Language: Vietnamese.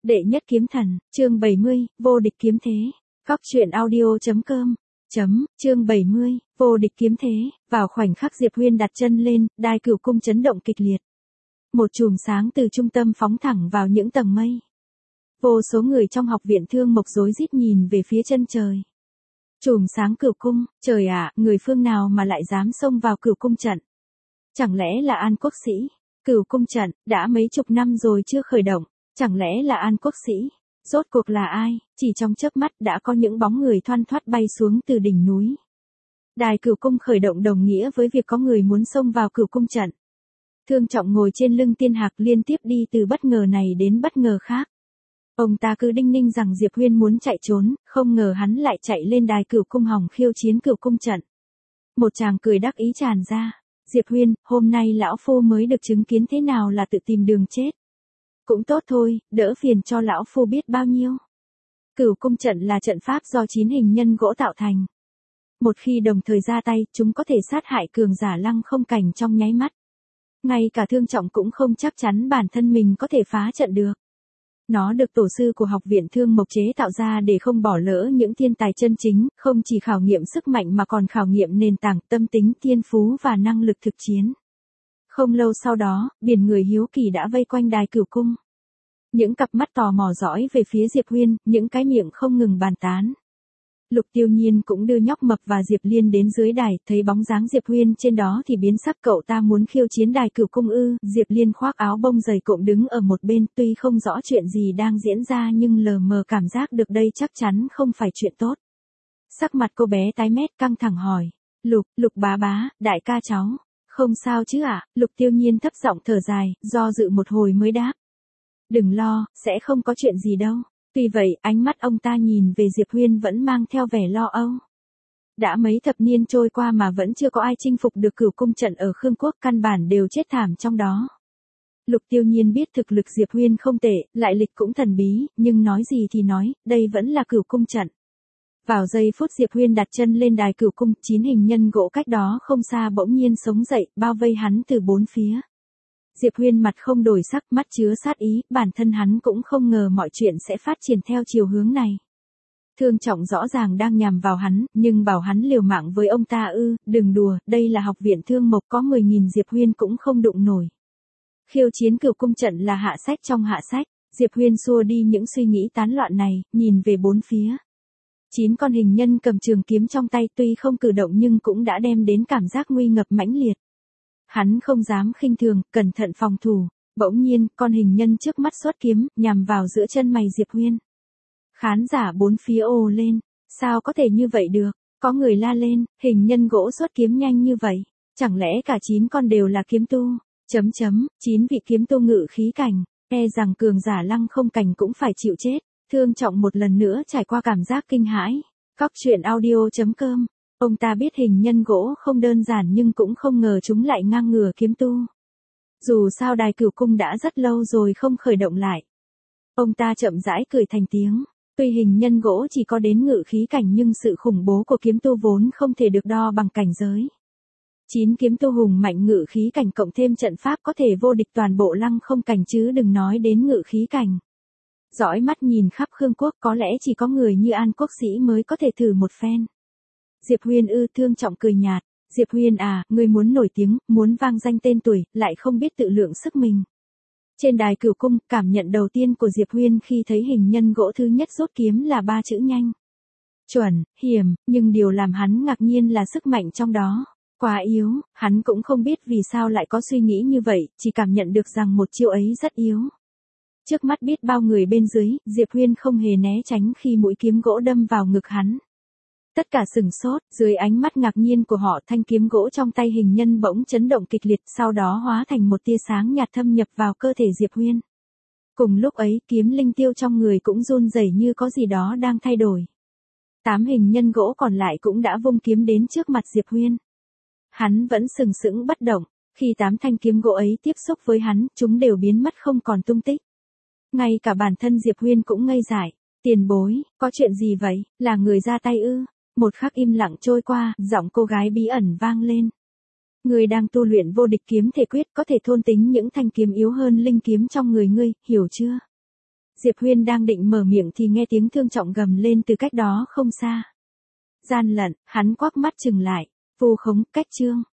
Đệ nhất kiếm thần, chương 70, vô địch kiếm thế. Góc truyện audio.com. Chương 70, vô địch kiếm thế. Vào khoảnh khắc Diệp Huyên đặt chân lên, đài cửu cung chấn động kịch liệt. Một chùm sáng từ trung tâm phóng thẳng vào những tầng mây. Vô số người trong học viện Thương Mộc rối rít nhìn về phía chân trời. Chùm sáng cửu cung, trời ạ, người phương nào mà lại dám xông vào cửu cung trận? Chẳng lẽ là An Quốc Sĩ? Cửu cung trận, đã mấy chục năm rồi chưa khởi động. Chẳng lẽ là An Quốc Sĩ? Rốt cuộc là ai? Chỉ trong chớp mắt đã có những bóng người thoăn thoắt bay xuống từ đỉnh núi. Đài cửu cung khởi động đồng nghĩa với việc có người muốn xông vào cửu cung trận. Thương Trọng ngồi trên lưng Tiên Hạc liên tiếp đi từ bất ngờ này đến bất ngờ khác. Ông ta cứ đinh ninh rằng Diệp Huyên muốn chạy trốn, không ngờ hắn lại chạy lên đài cửu cung hòng khiêu chiến cửu cung trận. Một chàng cười đắc ý tràn ra. Diệp Huyên, hôm nay lão phu mới được chứng kiến thế nào là tự tìm đường chết. Cũng tốt thôi, đỡ phiền cho lão phu biết bao nhiêu. Cửu cung trận là trận pháp do 9 hình nhân gỗ tạo thành. Một khi đồng thời ra tay, chúng có thể sát hại cường giả lăng không cảnh trong nháy mắt. Ngay cả Thương Trọng cũng không chắc chắn bản thân mình có thể phá trận được. Nó được tổ sư của học viện Thương Mộc chế tạo ra để không bỏ lỡ những thiên tài chân chính, không chỉ khảo nghiệm sức mạnh mà còn khảo nghiệm nền tảng tâm tính, thiên phú và năng lực thực chiến. Không lâu sau đó, biển người hiếu kỳ đã vây quanh đài cửu cung. Những cặp mắt tò mò dõi về phía Diệp Huyên, những cái miệng không ngừng bàn tán. Lục Tiêu Nhiên cũng đưa Nhóc Mập và Diệp Liên đến dưới đài, thấy bóng dáng Diệp Huyên trên đó thì biến sắc. Cậu ta muốn khiêu chiến đài cửu cung ư? Diệp Liên khoác áo bông dày cộm đứng ở một bên, tuy không rõ chuyện gì đang diễn ra nhưng lờ mờ cảm giác được đây chắc chắn không phải chuyện tốt. Sắc mặt cô bé tái mét căng thẳng hỏi, Lục bá bá, đại ca cháu, không sao chứ ạ? Lục Tiêu Nhiên thấp giọng thở dài, do dự một hồi mới đáp. Đừng lo, sẽ không có chuyện gì đâu. Tuy vậy, ánh mắt ông ta nhìn về Diệp Huyên vẫn mang theo vẻ lo âu. Đã mấy thập niên trôi qua mà vẫn chưa có ai chinh phục được cửu cung trận ở Khương Quốc, căn bản đều chết thảm trong đó. Lục Tiêu Nhiên biết thực lực Diệp Huyên không tệ, lại lịch cũng thần bí, nhưng nói gì thì nói, đây vẫn là cửu cung trận. Vào giây phút Diệp Huyên đặt chân lên đài cửu cung, 9 hình nhân gỗ cách đó không xa bỗng nhiên sống dậy, bao vây hắn từ bốn phía. Diệp Huyên mặt không đổi sắc, mắt chứa sát ý, bản thân hắn cũng không ngờ mọi chuyện sẽ phát triển theo chiều hướng này. Thương Trọng rõ ràng đang nhằm vào hắn, nhưng bảo hắn liều mạng với ông ta ư? Đừng đùa, đây là học viện Thương Mộc, có 10.000 Diệp Huyên cũng không đụng nổi. Khiêu chiến cửu cung trận là hạ sách trong hạ sách. Diệp Huyên xua đi những suy nghĩ tán loạn này, nhìn về bốn phía. 9 con hình nhân cầm trường kiếm trong tay, tuy không cử động nhưng cũng đã đem đến cảm giác nguy ngập mãnh liệt. Hắn không dám khinh thường, cẩn thận phòng thủ. Bỗng nhiên, con hình nhân trước mắt xuất kiếm, nhằm vào giữa chân mày Diệp Huyên. Khán giả bốn phía ồ lên. Sao có thể như vậy được? Có người la lên, hình nhân gỗ xuất kiếm nhanh như vậy. Chẳng lẽ cả 9 con đều là kiếm tu? 9 vị kiếm tu ngự khí cảnh. E rằng cường giả lăng không cảnh cũng phải chịu chết. Thương Trọng một lần nữa trải qua cảm giác kinh hãi. Góc truyện audio.com. Ông ta biết hình nhân gỗ không đơn giản nhưng cũng không ngờ chúng lại ngang ngửa kiếm tu. Dù sao đài cửu cung đã rất lâu rồi không khởi động lại. Ông ta chậm rãi cười thành tiếng. Tuy hình nhân gỗ chỉ có đến ngự khí cảnh nhưng sự khủng bố của kiếm tu vốn không thể được đo bằng cảnh giới. 9 kiếm tu hùng mạnh ngự khí cảnh cộng thêm trận pháp có thể vô địch toàn bộ lăng không cảnh chứ đừng nói đến ngự khí cảnh. Dõi mắt nhìn khắp Khương Quốc, có lẽ chỉ có người như An Quốc Sĩ mới có thể thử một phen. Diệp Huyên ư? Thương Trọng cười nhạt. Diệp Huyên à, ngươi muốn nổi tiếng, muốn vang danh tên tuổi, lại không biết tự lượng sức mình. Trên đài cửu cung, cảm nhận đầu tiên của Diệp Huyên khi thấy hình nhân gỗ thứ nhất rút kiếm là 3 chữ nhanh. Chuẩn, hiểm, nhưng điều làm hắn ngạc nhiên là sức mạnh trong đó. Quá yếu, hắn cũng không biết vì sao lại có suy nghĩ như vậy, chỉ cảm nhận được rằng một chiêu ấy rất yếu. Trước mắt biết bao người bên dưới, Diệp Huyên không hề né tránh khi mũi kiếm gỗ đâm vào ngực hắn. Tất cả sửng sốt, dưới ánh mắt ngạc nhiên của họ, thanh kiếm gỗ trong tay hình nhân bỗng chấn động kịch liệt, sau đó hóa thành một tia sáng nhạt thâm nhập vào cơ thể Diệp Huyên. Cùng lúc ấy, kiếm linh tiêu trong người cũng run rẩy như có gì đó đang thay đổi. 8 hình nhân gỗ còn lại cũng đã vung kiếm đến trước mặt Diệp Huyên. Hắn vẫn sừng sững bất động, khi 8 thanh kiếm gỗ ấy tiếp xúc với hắn, chúng đều biến mất không còn tung tích. Ngay cả bản thân Diệp Huyên cũng ngây dại. Tiền bối, có chuyện gì vậy? Là người ra tay ư? Một khắc im lặng trôi qua, giọng cô gái bí ẩn vang lên. Ngươi đang tu luyện vô địch kiếm thể quyết, có thể thôn tính những thanh kiếm yếu hơn linh kiếm trong người ngươi, hiểu chưa? Diệp Huyên đang định mở miệng thì nghe tiếng Thương Trọng gầm lên từ cách đó không xa. Gian lận, hắn quắc mắt chừng lại, vu khống, cách trương.